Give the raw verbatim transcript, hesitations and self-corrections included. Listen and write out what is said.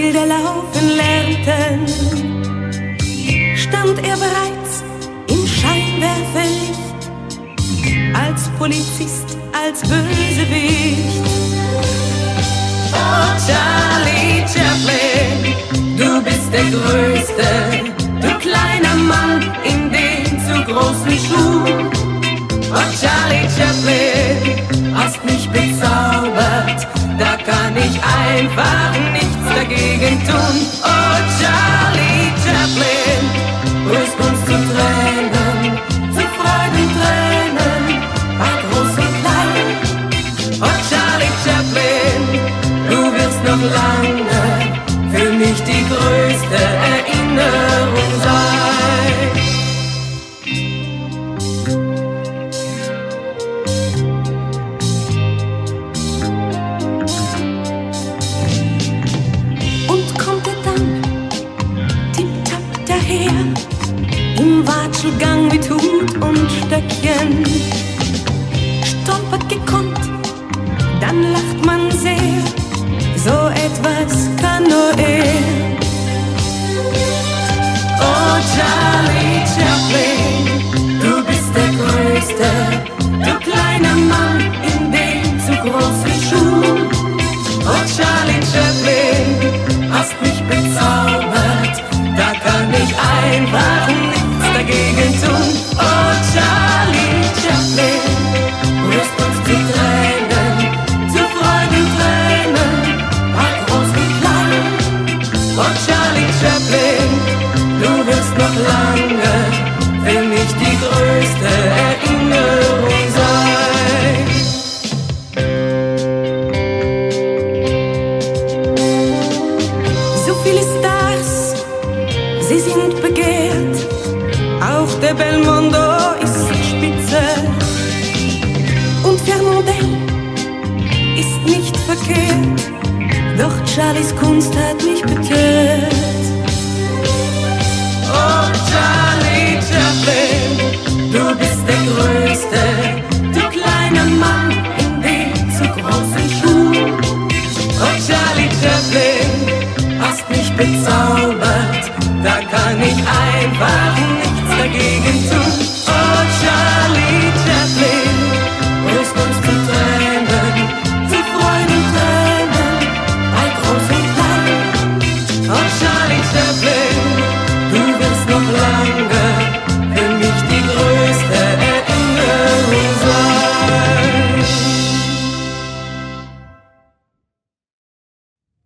Bilder laufen lernten, stand er bereits im Scheinwerferlicht, als Polizist, als Bösewicht. Oh Charlie Chaplin, du bist der Größte, du kleiner Mann in den zu großen Schuhen. Oh Charlie Chaplin, hast mich bezaubert, da kann ich einfach nichts dagegen tun. Oh Charlie Chaplin, rührst uns zu Tränen, zu Freudentränen, bei groß und klein. Oh Charlie Chaplin, du wirst noch lange für mich die größte Erinnerung sein. Im Watschelgang mit Hut und Stöckchen, stolpert gekonnt, dann lacht man sehr, so etwas kann nur er. Oh Charlie Chaplin, du bist der Größte, du kleiner Mann in den zu großen Schuhen. Oh Charlie Chaplin, hast mich bezaubert, da kann ich einfach nichts dagegen tun. Oh Charlie Chaplin, rührst uns zu Tränen, zu Freudentränen, bei groß und klein. Oh Charlie Chaplin, du wirst noch lange für mich die größte Erinnerung sein. So viele Stars, sie sind begehrt, auch der Belmondo ist spitze und Fernandel ist nicht verkehrt, doch Charlies Kunst hat mich betört. Oh Charlie Chaplin, du bist der Größte, du kleiner Mann in den zu großen Schuhen. Oh Charlie Chaplin, hast mich bezahlt,